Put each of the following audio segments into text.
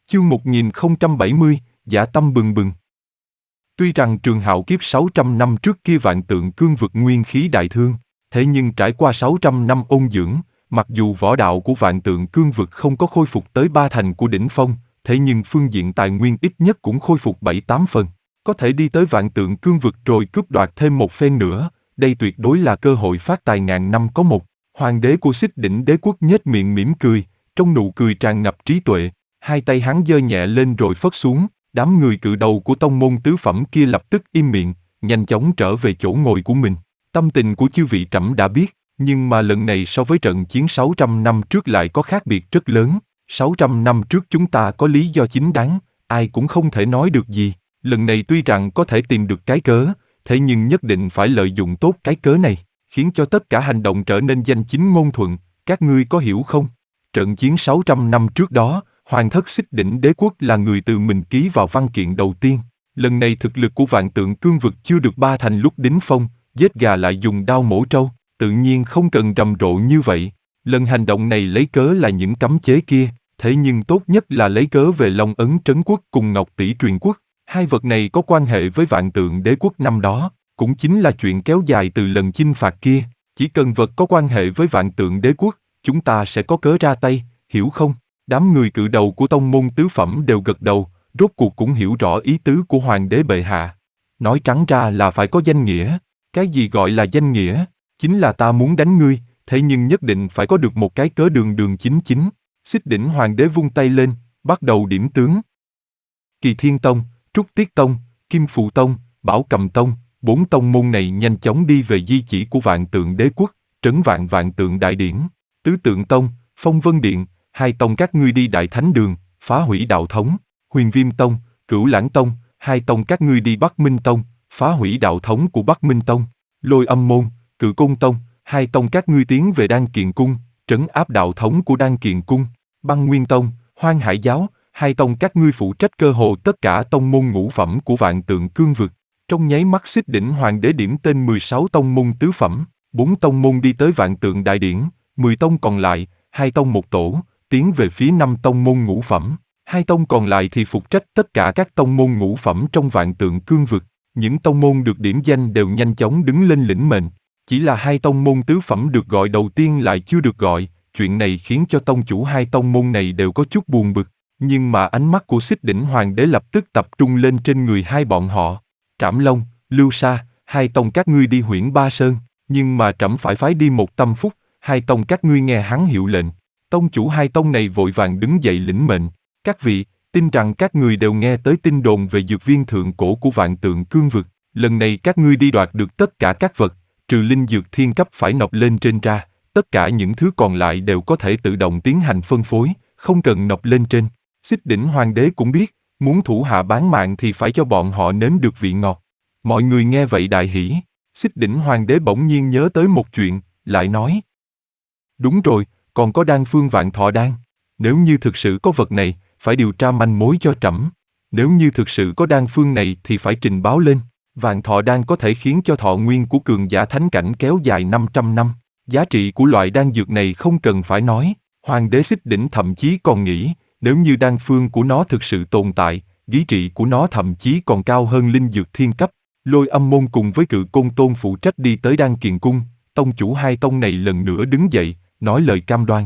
Chương 1070, Dã tâm bừng bừng. Tuy rằng Trường Hạo kiếp 600 năm trước kia vạn tượng cương vực nguyên khí đại thương, thế nhưng trải qua 600 năm ôn dưỡng, mặc dù võ đạo của vạn tượng cương vực không có khôi phục tới 3 thành của đỉnh phong, thế nhưng phương diện tài nguyên ít nhất cũng khôi phục 7-8 phần. Có thể đi tới vạn tượng cương vực rồi cướp đoạt thêm một phen nữa, đây tuyệt đối là cơ hội phát tài ngàn năm có một. Hoàng đế của Xích Đỉnh Đế quốc nhếch miệng mỉm cười, trong nụ cười tràn ngập trí tuệ, hai tay hắn giơ nhẹ lên rồi phất xuống. Đám người cự đầu của tông môn tứ phẩm kia lập tức im miệng, nhanh chóng trở về chỗ ngồi của mình. Tâm tình của chư vị trẫm đã biết, nhưng mà lần này so với trận chiến 600 năm trước lại có khác biệt rất lớn. 600 năm trước chúng ta có lý do chính đáng, ai cũng không thể nói được gì. Lần này tuy rằng có thể tìm được cái cớ, thế nhưng nhất định phải lợi dụng tốt cái cớ này, khiến cho tất cả hành động trở nên danh chính ngôn thuận, các ngươi có hiểu không? Trận chiến 600 năm trước đó, Hoàng thất Xích Đỉnh Đế quốc là người tự mình ký vào văn kiện đầu tiên. Lần này thực lực của vạn tượng cương vực chưa được 3 thành lúc đỉnh phong, giết gà lại dùng đao mổ trâu, tự nhiên không cần rầm rộ như vậy. Lần hành động này lấy cớ là những cấm chế kia, thế nhưng tốt nhất là lấy cớ về Long Ấn Trấn Quốc cùng Ngọc Tỷ Truyền Quốc. Hai vật này có quan hệ với vạn tượng đế quốc năm đó, cũng chính là chuyện kéo dài từ lần chinh phạt kia. Chỉ cần vật có quan hệ với vạn tượng đế quốc, chúng ta sẽ có cớ ra tay, hiểu không? Đám người cự đầu của tông môn tứ phẩm đều gật đầu, rốt cuộc cũng hiểu rõ ý tứ của hoàng đế bệ hạ. Nói trắng ra là phải có danh nghĩa. Cái gì gọi là danh nghĩa? Chính là ta muốn đánh ngươi, thế nhưng nhất định phải có được một cái cớ đường đường chính chính. Xích Đỉnh hoàng đế vung tay lên, bắt đầu điểm tướng. Kỳ Thiên Tông, Trúc Tiết Tông, Kim Phù Tông, Bảo Cầm Tông, 4 tông môn này nhanh chóng đi về di chỉ của vạn tượng đế quốc, trấn vạn tượng đại điển. Tứ Tượng Tông, Phong Vân Điện, 2 tông các ngươi đi Đại Thánh Đường, phá hủy đạo thống. Huyền Viêm Tông, Cửu Lãng Tông, 2 tông các ngươi đi Bắc Minh Tông, phá hủy đạo thống của Bắc Minh Tông. Lôi Âm Môn, Cự Côn Tông, 2 tông các ngươi tiến về Đan Kiền Cung, trấn áp đạo thống của Đan Kiền Cung. Băng Nguyên Tông, Hoang Hải Giáo, 2 tông các ngươi phụ trách cơ hồ tất cả tông môn ngũ phẩm của vạn tượng cương vực. Trong nháy mắt Xích Đỉnh hoàng đế điểm tên 16 tông môn tứ phẩm, 4 tông môn đi tới vạn tượng đại điển, 10 tông còn lại, 2 tông một tổ, tiến về phía 5 tông môn ngũ phẩm. 2 tông còn lại thì phụ trách tất cả các tông môn ngũ phẩm trong vạn tượng cương vực. Những tông môn được điểm danh đều nhanh chóng đứng lên lĩnh mệnh. Chỉ là 2 tông môn tứ phẩm được gọi đầu tiên lại chưa được gọi. Chuyện này khiến cho tông chủ 2 tông môn này đều có chút buồn bực. Nhưng mà ánh mắt của Xích Đỉnh hoàng đế lập tức tập trung lên trên người hai bọn họ. Trảm Long, Lưu Sa, 2 tông các ngươi đi Huyễn Ba Sơn. Nhưng mà trẫm phải phái đi một Tâm Phúc, 2 tông các ngươi nghe hắn hiệu lệnh. Tông chủ 2 tông này vội vàng đứng dậy lĩnh mệnh. Các vị, tin rằng các người đều nghe tới tin đồn về dược viên thượng cổ của vạn tượng cương vực. Lần này các ngươi đi đoạt được tất cả các vật, trừ linh dược thiên cấp phải nộp lên trên ra. Tất cả những thứ còn lại đều có thể tự động tiến hành phân phối, không cần nộp lên trên. Xích Đỉnh hoàng đế cũng biết, muốn thủ hạ bán mạng thì phải cho bọn họ nếm được vị ngọt. Mọi người nghe vậy đại hỉ. Xích Đỉnh hoàng đế bỗng nhiên nhớ tới một chuyện, lại nói. Đúng rồi, còn có đan phương Vạn Thọ Đan. Nếu như thực sự có vật này, phải điều tra manh mối cho trẫm. Nếu như thực sự có đan phương này thì phải trình báo lên. Vạn Thọ Đan có thể khiến cho thọ nguyên của cường giả thánh cảnh kéo dài 500 năm. Giá trị của loại đan dược này không cần phải nói. Hoàng đế Xích Đỉnh thậm chí còn nghĩ, nếu như đan phương của nó thực sự tồn tại, giá trị của nó thậm chí còn cao hơn linh dược thiên cấp. Lôi Âm Môn cùng với Cự Côn Tôn phụ trách đi tới Đan Kiền Cung. Tông chủ 2 tông này lần nữa đứng dậy, nói lời cam đoan.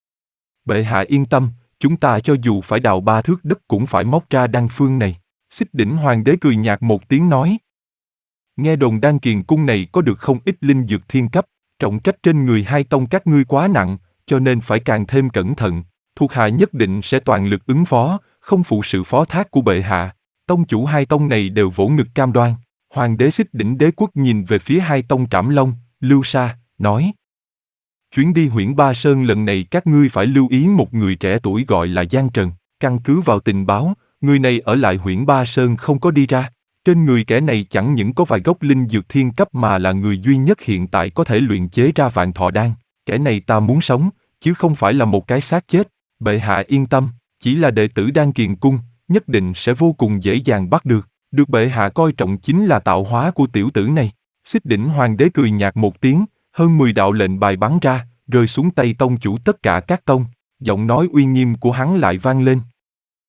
Bệ hạ yên tâm, chúng ta cho dù phải đào 3 thước đất cũng phải móc ra đan phương này. Xích Đỉnh hoàng đế cười nhạt một tiếng nói. Nghe đồn Đan Kiền Cung này có được không ít linh dược thiên cấp, trọng trách trên người 2 tông các ngươi quá nặng, cho nên phải càng thêm cẩn thận. Thuộc hạ nhất định sẽ toàn lực ứng phó, không phụ sự phó thác của bệ hạ. Tông chủ 2 tông này đều vỗ ngực cam đoan. Hoàng đế Xích Đỉnh đế quốc nhìn về phía 2 tông Trảm Long, Lưu Sa, nói. Chuyến đi Huyễn Ba Sơn lần này các ngươi phải lưu ý một người trẻ tuổi gọi là Giang Trần. Căn cứ vào tình báo, người này ở lại Huyễn Ba Sơn không có đi ra. Trên người kẻ này chẳng những có vài gốc linh dược thiên cấp mà là người duy nhất hiện tại có thể luyện chế ra Vạn Thọ Đan. Kẻ này ta muốn sống, chứ không phải là một cái xác chết. Bệ hạ yên tâm, chỉ là đệ tử Đan Kiền Cung, nhất định sẽ vô cùng dễ dàng bắt được. Được bệ hạ coi trọng chính là tạo hóa của tiểu tử này. Xích Đỉnh hoàng đế cười nhạt một tiếng, hơn 10 đạo lệnh bài bắn ra, rơi xuống tay tông chủ tất cả các tông. Giọng nói uy nghiêm của hắn lại vang lên.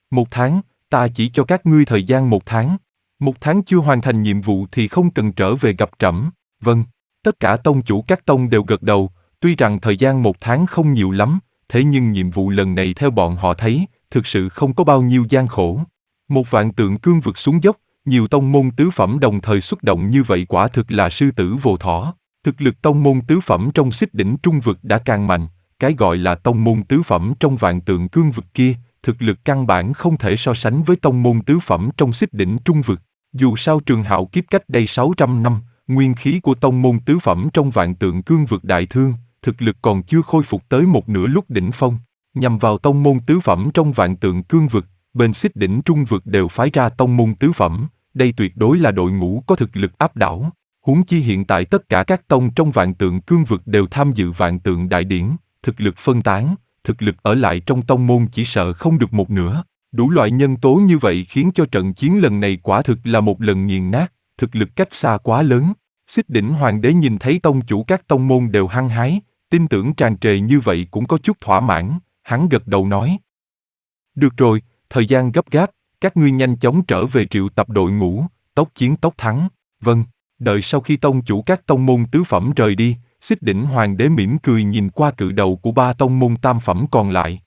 1 tháng, ta chỉ cho các ngươi thời gian 1 tháng. 1 tháng chưa hoàn thành nhiệm vụ thì không cần trở về gặp trẫm. Vâng. Tất cả tông chủ các tông đều gật đầu, tuy rằng thời gian 1 tháng không nhiều lắm, thế nhưng nhiệm vụ lần này theo bọn họ thấy, thực sự không có bao nhiêu gian khổ. Một vạn tượng cương vực xuống dốc, nhiều tông môn tứ phẩm đồng thời xuất động như vậy quả thực là sư tử vô thỏ. Thực lực tông môn tứ phẩm trong xích đỉnh trung vực đã càng mạnh, cái gọi là tông môn tứ phẩm trong vạn tượng cương vực kia, thực lực căn bản không thể so sánh với tông môn tứ phẩm trong xích đỉnh trung vực. Dù sao Trường Hạo Kiếp cách đây 600 năm, nguyên khí của tông môn tứ phẩm trong vạn tượng cương vực đại thương, thực lực còn chưa khôi phục tới một nửa lúc đỉnh phong. Nhằm vào tông môn tứ phẩm trong vạn tượng cương vực, bên xích đỉnh trung vực đều phái ra tông môn tứ phẩm, đây tuyệt đối là đội ngũ có thực lực áp đảo. Huống chi hiện tại tất cả các tông trong vạn tượng cương vực đều tham dự vạn tượng đại điển, thực lực phân tán, thực lực ở lại trong tông môn chỉ sợ không được một nửa. Đủ loại nhân tố như vậy khiến cho trận chiến lần này quả thực là một lần nghiền nát, thực lực cách xa quá lớn. Xích đỉnh hoàng đế nhìn thấy tông chủ các tông môn đều hăng hái, tin tưởng tràn trề như vậy cũng có chút thỏa mãn, hắn gật đầu nói. Được rồi, thời gian gấp gáp, các ngươi nhanh chóng trở về triệu tập đội ngũ, tốc chiến tốc thắng. Vâng, đợi sau khi tông chủ các tông môn tứ phẩm rời đi, Xích đỉnh hoàng đế mỉm cười nhìn qua cự đầu của 3 tông môn tam phẩm còn lại.